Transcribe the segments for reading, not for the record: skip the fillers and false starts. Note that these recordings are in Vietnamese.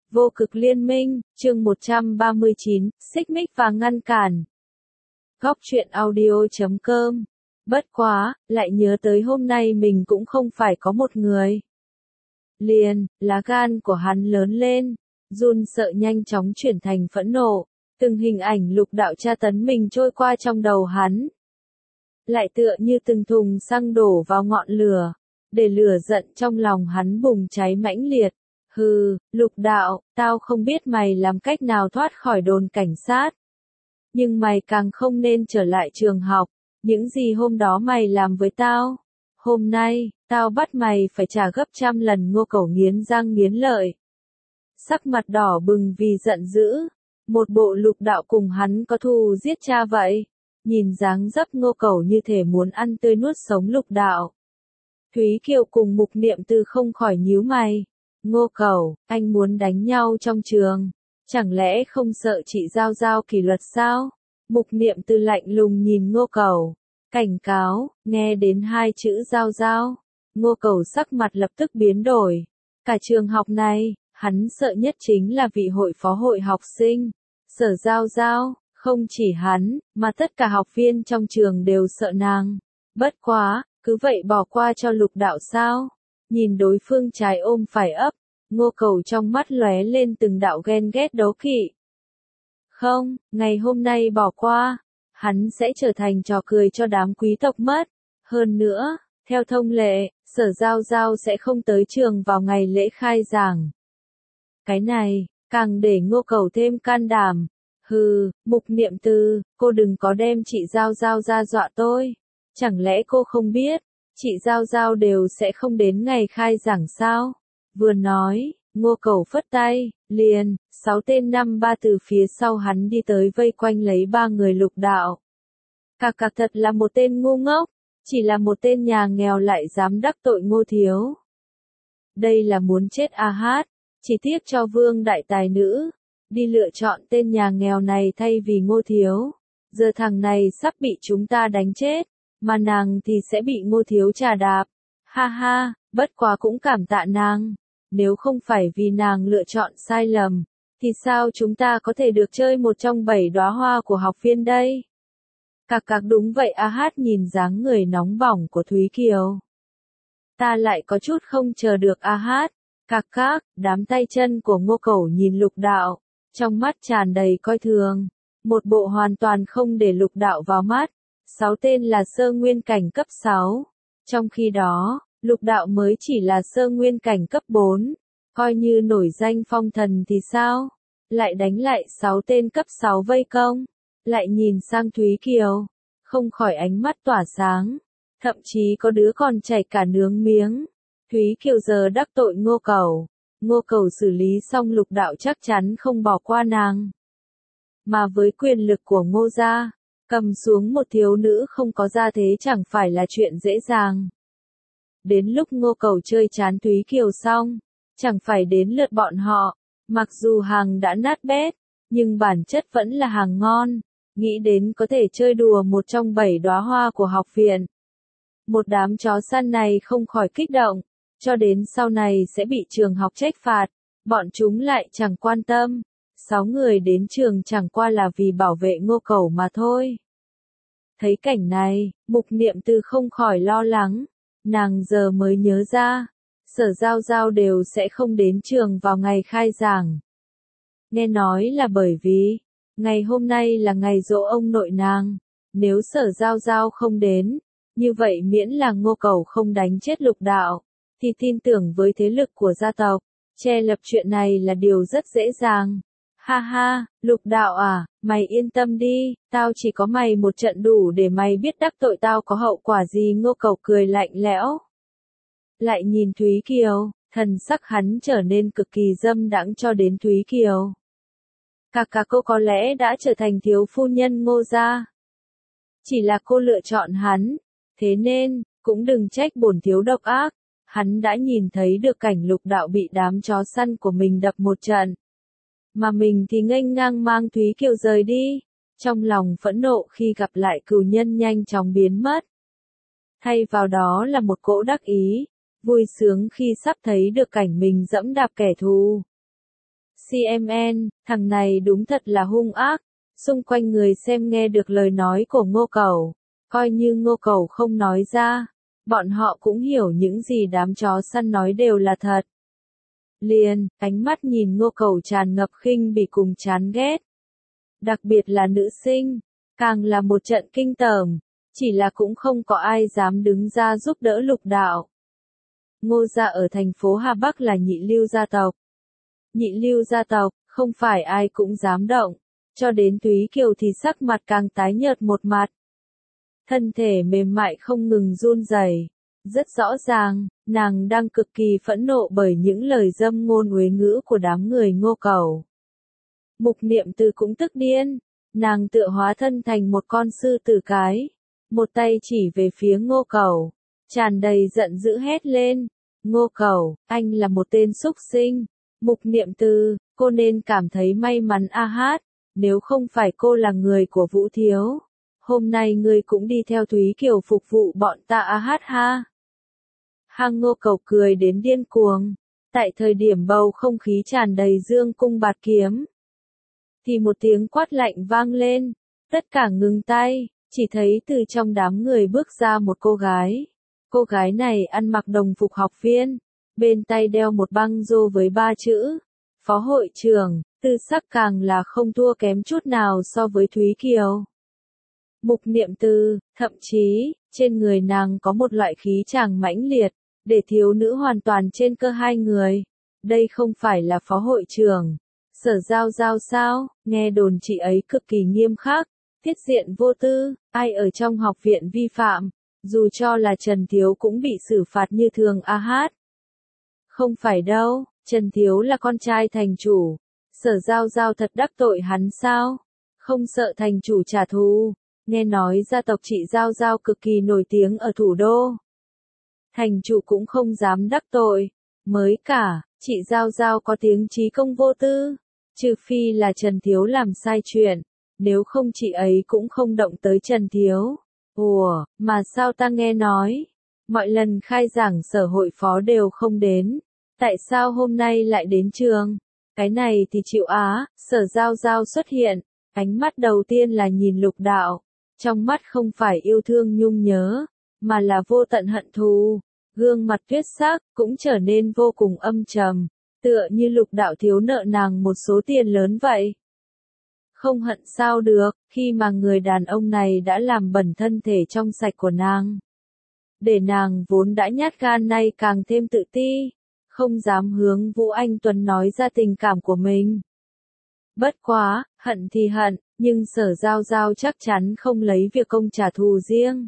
Vô cực liên minh, chương 139, xích mích và ngăn cản. Góc truyện audio.com. Bất quá, lại nhớ tới hôm nay mình cũng không phải có một người. Liền, lá gan của hắn lớn lên, run sợ nhanh chóng chuyển thành phẫn nộ, từng hình ảnh lục đạo tra tấn mình trôi qua trong đầu hắn. Lại tựa như từng thùng xăng đổ vào ngọn lửa, để lửa giận trong lòng hắn bùng cháy mãnh liệt. Hừ, lục đạo, tao không biết mày làm cách nào thoát khỏi đồn cảnh sát. Nhưng mày càng không nên trở lại trường học, những gì hôm đó mày làm với tao. Hôm nay, tao bắt mày phải trả gấp 100 lần. Ngô Cẩu nghiến răng nghiến lợi. Sắc mặt đỏ bừng vì giận dữ, một bộ lục đạo cùng hắn có thù giết cha vậy. Nhìn dáng dấp Ngô Cẩu như thể muốn ăn tươi nuốt sống lục đạo. Thúy Kiều cùng Mục Niệm Từ không khỏi nhíu mày. Ngô Cẩu, anh muốn đánh nhau trong trường, chẳng lẽ không sợ chị Giao Giao kỷ luật sao? Mục Niệm Từ lạnh lùng nhìn Ngô Cẩu, cảnh cáo. Nghe đến hai chữ Giao Giao, Ngô Cẩu sắc mặt lập tức biến đổi. Cả trường học này, hắn sợ nhất chính là vị hội phó hội học sinh, Sở Giao Giao. Không chỉ hắn, mà tất cả học viên trong trường đều sợ nàng. Bất quá, cứ vậy bỏ qua cho lục đạo sao? Nhìn đối phương trái ôm phải ấp, Ngô Cẩu trong mắt lóe lên từng đạo ghen ghét đố kỵ. Không, ngày hôm nay bỏ qua, hắn sẽ trở thành trò cười cho đám quý tộc mất. Hơn nữa, theo thông lệ, Sở Giao Giao sẽ không tới trường vào ngày lễ khai giảng. Cái này, càng để Ngô Cẩu thêm can đảm. Hừ, Mục Niệm Từ, cô đừng có đem chị Giao Giao ra dọa tôi. Chẳng lẽ cô không biết, chị Giao Giao đều sẽ không đến ngày khai giảng sao? Vừa nói, Ngô Cẩu phất tay, liền, 6 tên năm ba từ phía sau hắn đi tới vây quanh lấy 3 người lục đạo. Cạc thật là một tên ngu ngốc, chỉ là một tên nhà nghèo lại dám đắc tội Ngô thiếu. Đây là muốn chết a hát, chỉ tiếc cho Vương đại tài nữ đi lựa chọn tên nhà nghèo này thay vì Ngô thiếu. Giờ thằng này sắp bị chúng ta đánh chết, mà nàng thì sẽ bị Ngô thiếu trà đạp. Ha ha, bất quá cũng cảm tạ nàng. Nếu không phải vì nàng lựa chọn sai lầm, thì sao chúng ta có thể được chơi một trong 7 đóa hoa của học viên đây? Cạc đúng vậy a hát nhìn dáng người nóng bỏng của Thúy Kiều. Ta lại có chút không chờ được a hát. Cạc, đám tay chân của Ngô Cẩu nhìn lục đạo, trong mắt tràn đầy coi thường. Một bộ hoàn toàn không để lục đạo vào mắt. 6 tên là sơ nguyên cảnh cấp 6. Trong khi đó, lục đạo mới chỉ là sơ nguyên cảnh cấp 4. Coi như nổi danh phong thần thì sao? Lại đánh lại 6 tên cấp 6 vây công. Lại nhìn sang Thúy Kiều, không khỏi ánh mắt tỏa sáng. Thậm chí có đứa còn chảy cả nước miếng. Thúy Kiều giờ đắc tội Ngô Cẩu. Ngô Cẩu xử lý xong lục đạo chắc chắn không bỏ qua nàng. Mà với quyền lực của Ngô gia, cầm xuống một thiếu nữ không có gia thế chẳng phải là chuyện dễ dàng. Đến lúc Ngô Cẩu chơi chán Thúy Kiều xong, chẳng phải đến lượt bọn họ. Mặc dù hàng đã nát bét, nhưng bản chất vẫn là hàng ngon. Nghĩ đến có thể chơi đùa một trong 7 đóa hoa của học viện. Một đám chó săn này không khỏi kích động. Cho đến sau này sẽ bị trường học trách phạt, bọn chúng lại chẳng quan tâm. 6 người đến trường chẳng qua là vì bảo vệ Ngô Cẩu mà thôi. Thấy cảnh này, Mục Niệm Từ không khỏi lo lắng. Nàng giờ mới nhớ ra, Sở Giao Giao đều sẽ không đến trường vào ngày khai giảng. Nghe nói là bởi vì, ngày hôm nay là ngày giỗ ông nội nàng. Nếu Sở Giao Giao không đến, như vậy miễn là Ngô Cẩu không đánh chết lục đạo, thì tin tưởng với thế lực của gia tộc, che lập chuyện này là điều rất dễ dàng. Ha ha, lục đạo à, mày yên tâm đi, tao chỉ có mày một trận đủ để mày biết đắc tội tao có hậu quả gì. Ngô Cẩu cười lạnh lẽo. Lại nhìn Thúy Kiều, thần sắc hắn trở nên cực kỳ dâm đãng cho đến Thúy Kiều. Cạc cô có lẽ đã trở thành thiếu phu nhân Ngô gia. Chỉ là cô lựa chọn hắn, thế nên, cũng đừng trách bổn thiếu độc ác. Hắn đã nhìn thấy được cảnh lục đạo bị đám chó săn của mình đập một trận. Mà mình thì nghênh ngang mang Thúy Kiều rời đi. Trong lòng phẫn nộ khi gặp lại cừu nhân nhanh chóng biến mất. Thay vào đó là một cỗ đắc ý, vui sướng khi sắp thấy được cảnh mình dẫm đạp kẻ thù. CMN, thằng này đúng thật là hung ác. Xung quanh người xem nghe được lời nói của Ngô Cẩu, coi như Ngô Cẩu không nói ra, bọn họ cũng hiểu những gì đám chó săn nói đều là thật. Liền, ánh mắt nhìn Ngô Cẩu tràn ngập khinh bỉ cùng chán ghét. Đặc biệt là nữ sinh, càng là một trận kinh tởm, chỉ là cũng không có ai dám đứng ra giúp đỡ Lục Đạo. Ngô gia ở thành phố Hà Bắc là nhị lưu gia tộc. Nhị lưu gia tộc, không phải ai cũng dám động, cho đến Thúy Kiều thì sắc mặt càng tái nhợt một mặt. Thân thể mềm mại không ngừng run rẩy, rất rõ ràng, nàng đang cực kỳ phẫn nộ bởi những lời dâm ngôn uế ngữ của đám người Ngô Cẩu. Mục Niệm Từ cũng tức điên, nàng tựa hóa thân thành một con sư tử cái, một tay chỉ về phía Ngô Cẩu, tràn đầy giận dữ hét lên, Ngô Cẩu, anh là một tên súc sinh. Mục Niệm Từ, cô nên cảm thấy may mắn a hát, nếu không phải cô là người của Vũ Thiếu, hôm nay ngươi cũng đi theo Thúy Kiều phục vụ bọn ta a hát ha. Hang Ngô Cẩu cười đến điên cuồng, tại thời điểm bầu không khí tràn đầy dương cung bạt kiếm, thì một tiếng quát lạnh vang lên, tất cả ngừng tay, chỉ thấy từ trong đám người bước ra một cô gái. Cô gái này ăn mặc đồng phục học viên, bên tay đeo một băng rô với 3 chữ, Phó hội trưởng, tư sắc càng là không thua kém chút nào so với Thúy Kiều. Mục Niệm Từ, thậm chí, trên người nàng có một loại khí chàng mãnh liệt, để thiếu nữ hoàn toàn trên cơ hai người. Đây không phải là Phó hội trưởng. Sở Giao Giao sao, nghe đồn chị ấy cực kỳ nghiêm khắc, tiết diện vô tư, ai ở trong học viện vi phạm, dù cho là Trần Thiếu cũng bị xử phạt như thường a hát. Không phải đâu, Trần Thiếu là con trai thành chủ, Sở Giao Giao thật đắc tội hắn sao? Không sợ thành chủ trả thù, nghe nói gia tộc chị Giao Giao cực kỳ nổi tiếng ở thủ đô. Thành chủ cũng không dám đắc tội, mới cả, chị Giao Giao có tiếng trí công vô tư, trừ phi là Trần Thiếu làm sai chuyện, nếu không chị ấy cũng không động tới Trần Thiếu. Ủa, mà sao ta nghe nói, mọi lần khai giảng sở hội phó đều không đến, tại sao hôm nay lại đến trường? Cái này thì chịu á, Sở Giao Giao xuất hiện, ánh mắt đầu tiên là nhìn Lục Đạo, trong mắt không phải yêu thương nhung nhớ, mà là vô tận hận thù, gương mặt tuyết sắc cũng trở nên vô cùng âm trầm, tựa như Lục Đạo thiếu nợ nàng một số tiền lớn vậy. Không hận sao được, khi mà người đàn ông này đã làm bẩn thân thể trong sạch của nàng. Để nàng vốn đã nhát gan nay càng thêm tự ti, không dám hướng Vũ Anh Tuấn nói ra tình cảm của mình. Bất quá, hận thì hận, nhưng Sở Giao Giao chắc chắn không lấy việc công trả thù riêng.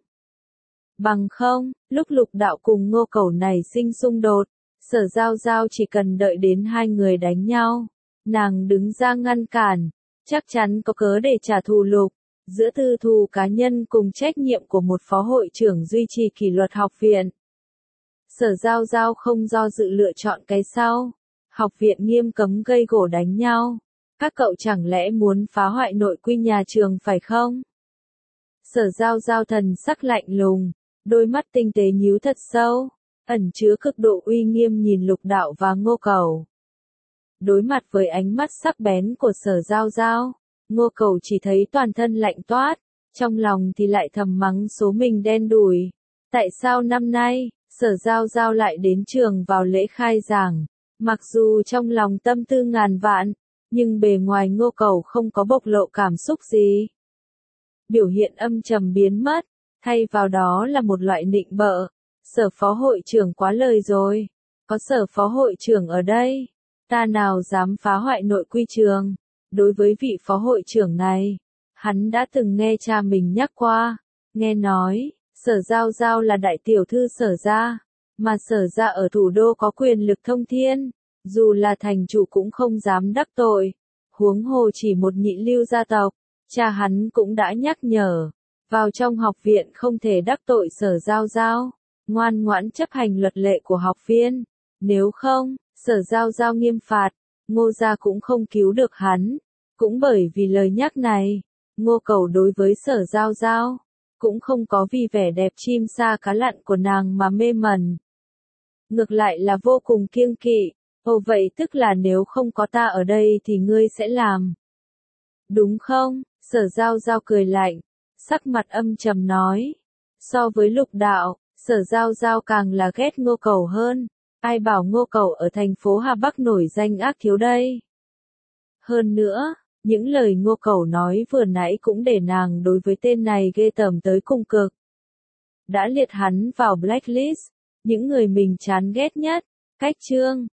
Bằng không, lúc Lục Đạo cùng Ngô Cẩu này sinh xung đột, Sở Giao Giao chỉ cần đợi đến hai người đánh nhau, nàng đứng ra ngăn cản, chắc chắn có cớ để trả thù Lục. Giữa tư thù cá nhân cùng trách nhiệm của một phó hội trưởng duy trì kỷ luật học viện. Sở Giao Giao không do dự lựa chọn cái sau. Học viện nghiêm cấm gây gổ đánh nhau. Các cậu chẳng lẽ muốn phá hoại nội quy nhà trường phải không? Sở Giao Giao thần sắc lạnh lùng, đôi mắt tinh tế nhíu thật sâu, ẩn chứa cực độ uy nghiêm nhìn Lục Đạo và Ngô Cẩu. Đối mặt với ánh mắt sắc bén của Sở Giao Giao, Ngô Cẩu chỉ thấy toàn thân lạnh toát, trong lòng thì lại thầm mắng số mình đen đủi. Tại sao năm nay, Sở Giao Giao lại đến trường vào lễ khai giảng, mặc dù trong lòng tâm tư ngàn vạn, nhưng bề ngoài Ngô Cẩu không có bộc lộ cảm xúc gì. Biểu hiện âm trầm biến mất, thay vào đó là một loại nịnh bợ. Sở phó hội trưởng quá lời rồi, có Sở phó hội trưởng ở đây, ta nào dám phá hoại nội quy trường. Đối với vị phó hội trưởng này, hắn đã từng nghe cha mình nhắc qua, nghe nói, Sở Giao Giao là đại tiểu thư Sở gia, mà Sở gia ở thủ đô có quyền lực thông thiên, dù là thành chủ cũng không dám đắc tội, huống hồ chỉ một nhị lưu gia tộc, cha hắn cũng đã nhắc nhở, vào trong học viện không thể đắc tội Sở Giao Giao, ngoan ngoãn chấp hành luật lệ của học viên, nếu không, Sở Giao Giao nghiêm phạt. Ngô gia cũng không cứu được hắn, cũng bởi vì lời nhắc này, Ngô Cẩu đối với Sở Giao Giao, cũng không có vì vẻ đẹp chim sa cá lặn của nàng mà mê mẩn. Ngược lại là vô cùng kiêng kỵ, Ồ vậy tức là nếu không có ta ở đây thì ngươi sẽ làm. Đúng không? Sở Giao Giao cười lạnh, sắc mặt âm trầm nói. So với Lục Đạo, Sở Giao Giao càng là ghét Ngô Cẩu hơn. Ai bảo Ngô Cẩu ở thành phố Hà Bắc nổi danh ác thiếu đây. Hơn nữa, những lời Ngô Cẩu nói vừa nãy cũng để nàng đối với tên này ghê tởm tới cùng cực. Đã liệt hắn vào blacklist, những người mình chán ghét nhất. Cách chương